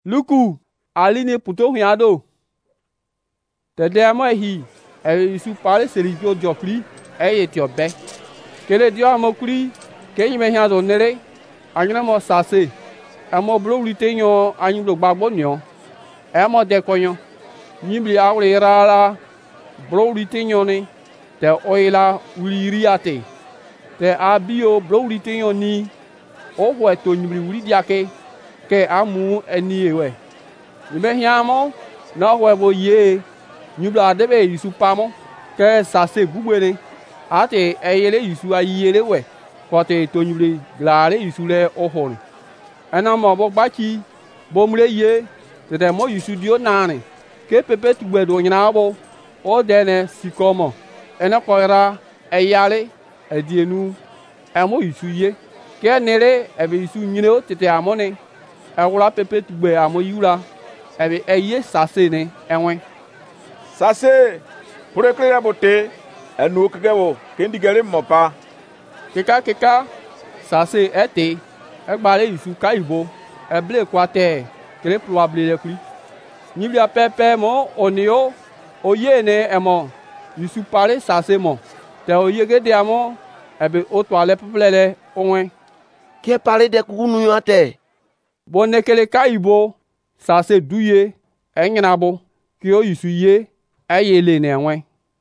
Luku alini puto hiado. Tede mo hi Yesu pare serigio jokri ti obe. Kele dio amokri ke yime hiado nere anyina mo sase. Amo bro litenyo anyi blo gbagbo nyo. Amo de konyo. Nyibli awre rara bro litenyo ni te oila wiriate. Te abio bro litenyo ni o ho to nyibli wiri diake ke amu eni ewe. Nibe hiamo na ho bo ye nyibla debe Yesu pamo ke sase gubere ate eyele Yesu ayele we kote to nyibli glare Yesu le ohon. Ena mo bo gbachi bo mre ye te mo Yesu dio nane ke pepe tugbe do nyina bo o dene sikomo ena koira eyale edienu emo Yesu ye ke nere ebe Yesu nyine o tete amone ewura pepe tugbe amo yura ebe eye sase ne enwe sase pure klera bote enu kegewo kendigere mopa keka sase ete egbare Yesu kaibo eble kwate kele probable le kuri nyibia pepe mo onio oye ne emo Yesu pare sase mo te oye de amo ebe o to ale peplele onwe ke pare de kunu yote bonne kele kaibo sase duye enyinabo ki o Yesu ye ayele ne enwe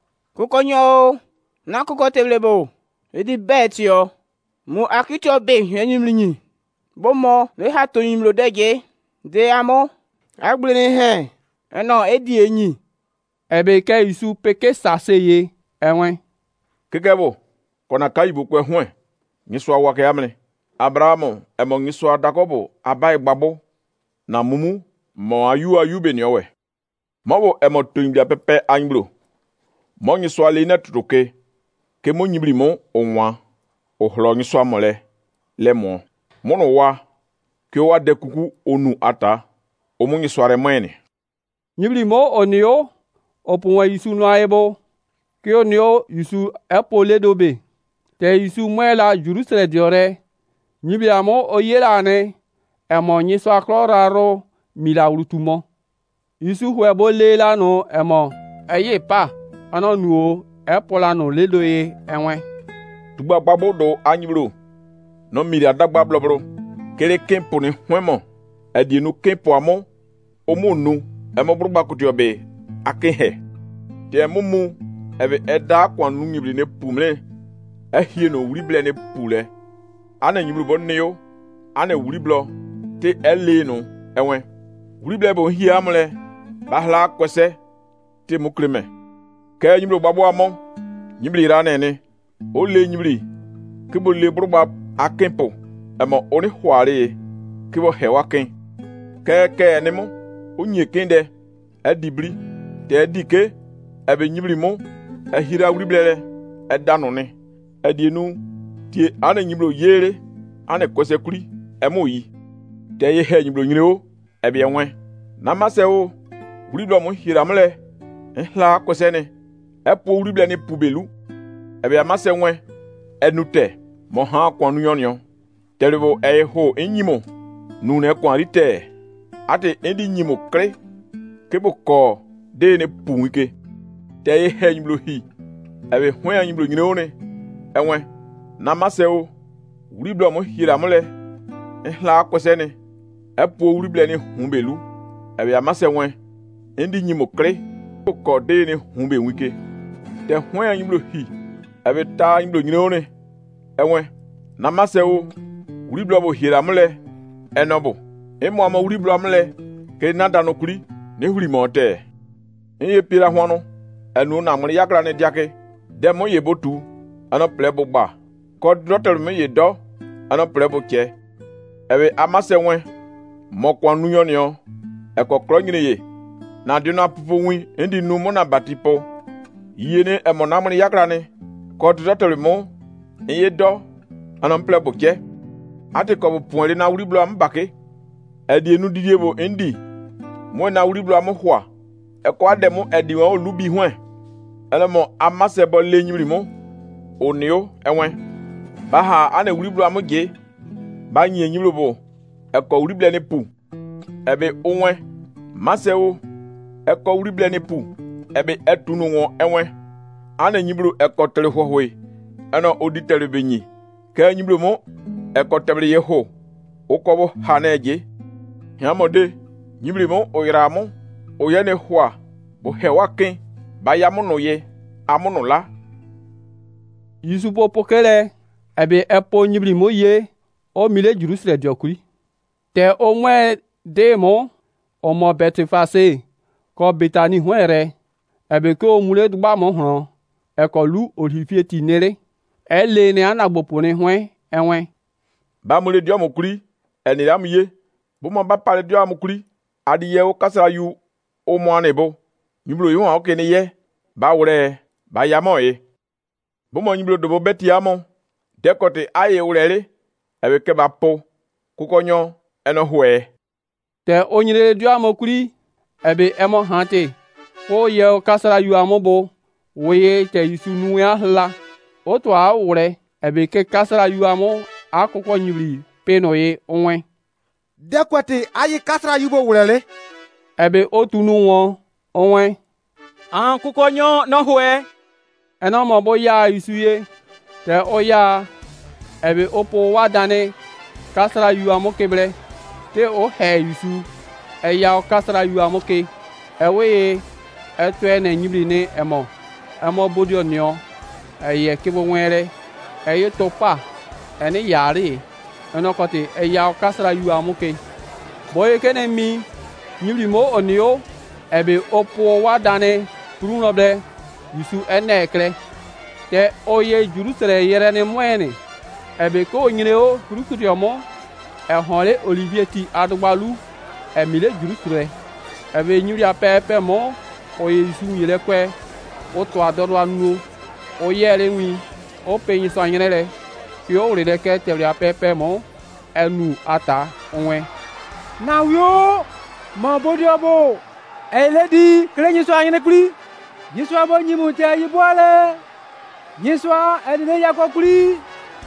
kukonyo na kuko teblebo edi betio mu akitio be enyimlinyi bomo le hato nyimlo deje de amo agbrini he eno edi enyi ebe ke Yesu peke sase ye enwe kegebo kona kaibo kwe hwe ngiswa wake amne Abrahamu emo ngiswa Jacobo abai gbabo na mumu mo ayube ni owe mo emo tuimbia pepe anyiblo mo ngiswa le na tutoke ke mo nyibli mo onwa ohlo ngiswa mole le mo no wa ke wa de kuku onu ata o mo ngiswa re mwene nyibli mo onio opunwa Yesu no ayebo ke onio Yesu epole dobe te Yesu mwela Jerusalem diore nyibli amo oyela ne emo ngiswa kloraro mila urutumo Yesu huebo lela no emo eye pa ano nuo epola no ledo ye enwe tugba gbabo do anyiblo no miri adagba blobro kele kempo ni hwemo edienu kempo amo omunu emo brugba kutiobe akehe te mumu ebe eda kwanu nyibli ne pumle ehie no wurible ne pule ana nyiblo bonneyo ana wuriblo te ele no enwe wurible bo hie amle bahla kwese te mukreme ke nyiblo gbabo amo nyibli ranene o le nyibli kibo le brugba akempo emo oni hware kibo hewaken ke nemo onye kende adibri te adike ebe nyibli mo ahira wuriblele edano ne edienu tie ana nyiblo yere ana kwese kuri emo yi te ye he nyiblo nyire o ebe enwe na mase o wuriblo mo hira mle ehla kwese ne epo wurible ne pubelu ebe amase enwe enute mo ha kwanu yonyo telebo ho enyimo nu ne kwanrite ate endi nyimo kre kebo ko de ne punwike te ye he nyiblo hi ebe hwe nyiblo nyire o ne enwe na mase o wuriblo mo hira mle ehla kwese ne epo wurible ne humbelu ebe amase enwe endi nyimo kre ko de ne humbe wike te hwe nyiblo hi ebe ta nyiblo nyire o ne enwe na mase o wuriblo bo hira mle enobo emo ama wuriblo amle ke nada no kuri ne huri mote eye pira hono enu na mri yakra ne diake de mo ye botu ana plebo ba ko dotel me ye do ana plebo che ebe amase nwe mo kwanu yonyo ekokro nyine ye na de na pupu wi ndi nu mo na batipo yene emo na mri yakra ne ko dotel mo eye do ana plebo che ate ko puere na wuriblo am bake edi enu didiebo ndi mo na wuriblo am hwa e ko ademo edi won olubi hwan elemo amase bo lenyiri mo onio enwe baha ana wuriblo am ge ba nyi enyimlo bo e ko wurible ne pu ebe onwe maseo eko urible ni pu ebe etunu won enwe ana nyibru eko tere hohwe ana oditere benyi ka nyibru mo eko tebre yeho okobo haneje hiamode nyibru mo oyramu oyene hwa bo hewakin bayamu no ye amu la Yusufu pokele ebe epo nyibri mo ye o mile Jerusalem diokuri te o mwe de mo o mo betifase ko betani hwere ebe ko mule dugba mo hron e ko lu orifie ti nere ele ne anagbopo ni hwen enwen ba mule dio mo kuri eni ram ye bo mo ba pare dio mo kuri adi ye o kasara yu o mo anebo nyibro yo o kene ye ba wure ba yamo ye bo mo nyibro do bo beti amo dekote aye urere ebe ke ba po kukonyo eno hwe te onyire dio amokuri ebe emo hante o ye o kasara yu amobo woye te Yusu nu ya hla o to a wure ebe ke kasara yu amo akoko nyibri peno ye onwe dekote aye kasara yu bo wurele ebe o tunu won onwe an kukonyo no hwe eno mo bo ya Yusu ye te o ya ebe opo wadane kasara yu amo kebre te o he Yusu e ya o kasara yu amo ke ewe eto ene nyibri ne emo bodio nio eye kebo nwere eye topa ene yare eno kote e ya o kasara yu amo ke boye kene mi nyibri mo onio ebe opo wadane prunoble Yusu ene ekle te oye Jerusalem yere ne mwene ebe ko nyire o kurukuri omo e honle Olivier ti adugbalu emile Jerusalem ebe nyiri apepe mo oye Yusu yele kwe o to adodo anu o yele wi o peyin so anyere ki o rede ke tele apepe mo enu ata onwe na yo mo bodio bo eledi krenyi so anyene kuli Yesu abo nyimu te yibwale Yesu edine yakokuli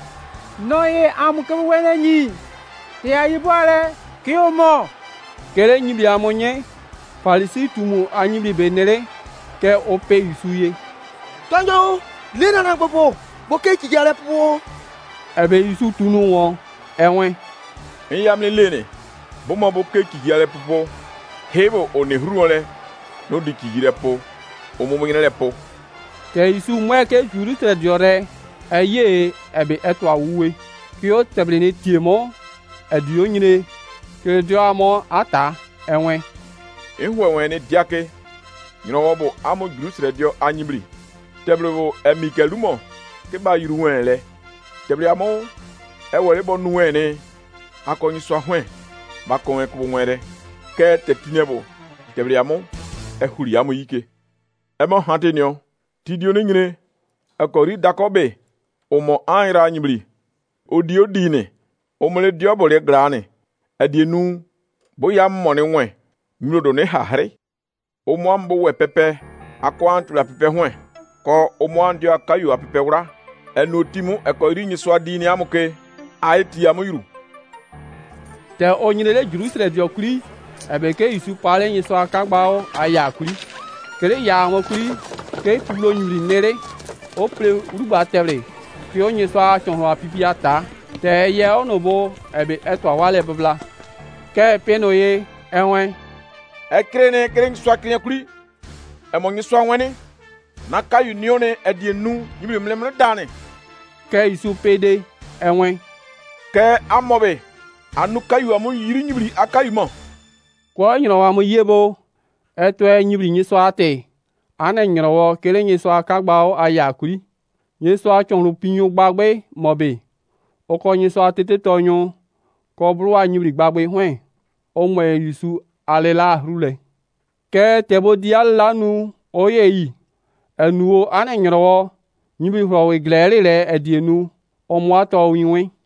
noye amuke wene nyi te yibwale ki omo kere nyibi amonye Farisi tumu anyibi benere ke ope Yusu ye Tonjo, lena na bobo, boke kijale po. ebe Yusu tunu won enwen yamle lene bo mo bo ke kijale popo hebo one hruole no di kijire po o mo ngene po te Yusu mwe ke Jerusalem diore eye ebe eto awuwe ki o teble ne tiemo edio nyine ke dio amo ata enwen ehwe ne diake nyino wobo amo Jerusalem dio anyibri teble bo emikelumo ke ba yuru wenle teble amo ewore bo nu wene akonyi so ahwen ba konwe ko nwere ke tetinebo teble amo ehuri amo yike emo hantenio tidio ne nyine akori dakobe omo anra anyibri odio dine omole diobole grane adienu boya mmone nwe nyudo ne hahre omo ambo we pepe akwantu la pepe hwe ko omo andio akayu apepe wura enotimu ekori nyiso adini amuke aiti amuyuru te onyile Jerusalem diokuri ebe ke Yusu pale nyiso akagbao aya kuri kere ya won kuri ke tulo nyuri nere o ple urugba tebre ki o nyiso achon apipi ata te ye onobo ebe eto awale bebla ke peno ye enwen ekrene kren swakne kuri emonyi swawene na kayu nione edienu nyimre mlemre dane ke Yusu pede enwen ke amobe anu kayu amu yiri nyibri akayu mo ko nyiro wa mo yebo eto nyibri nyiso ate ana nyiro wo kele nyiso akagbao aya kuri nyiso achonru pinyo gbagbe mobe oko nyiso atete tonyo ko bru anyibri gbagbe hwen o mo Yusu alela rule ke tebo dialanu oye yi enuo ana nyiro wo nyibri hro we glere le edienu o mo ato winwe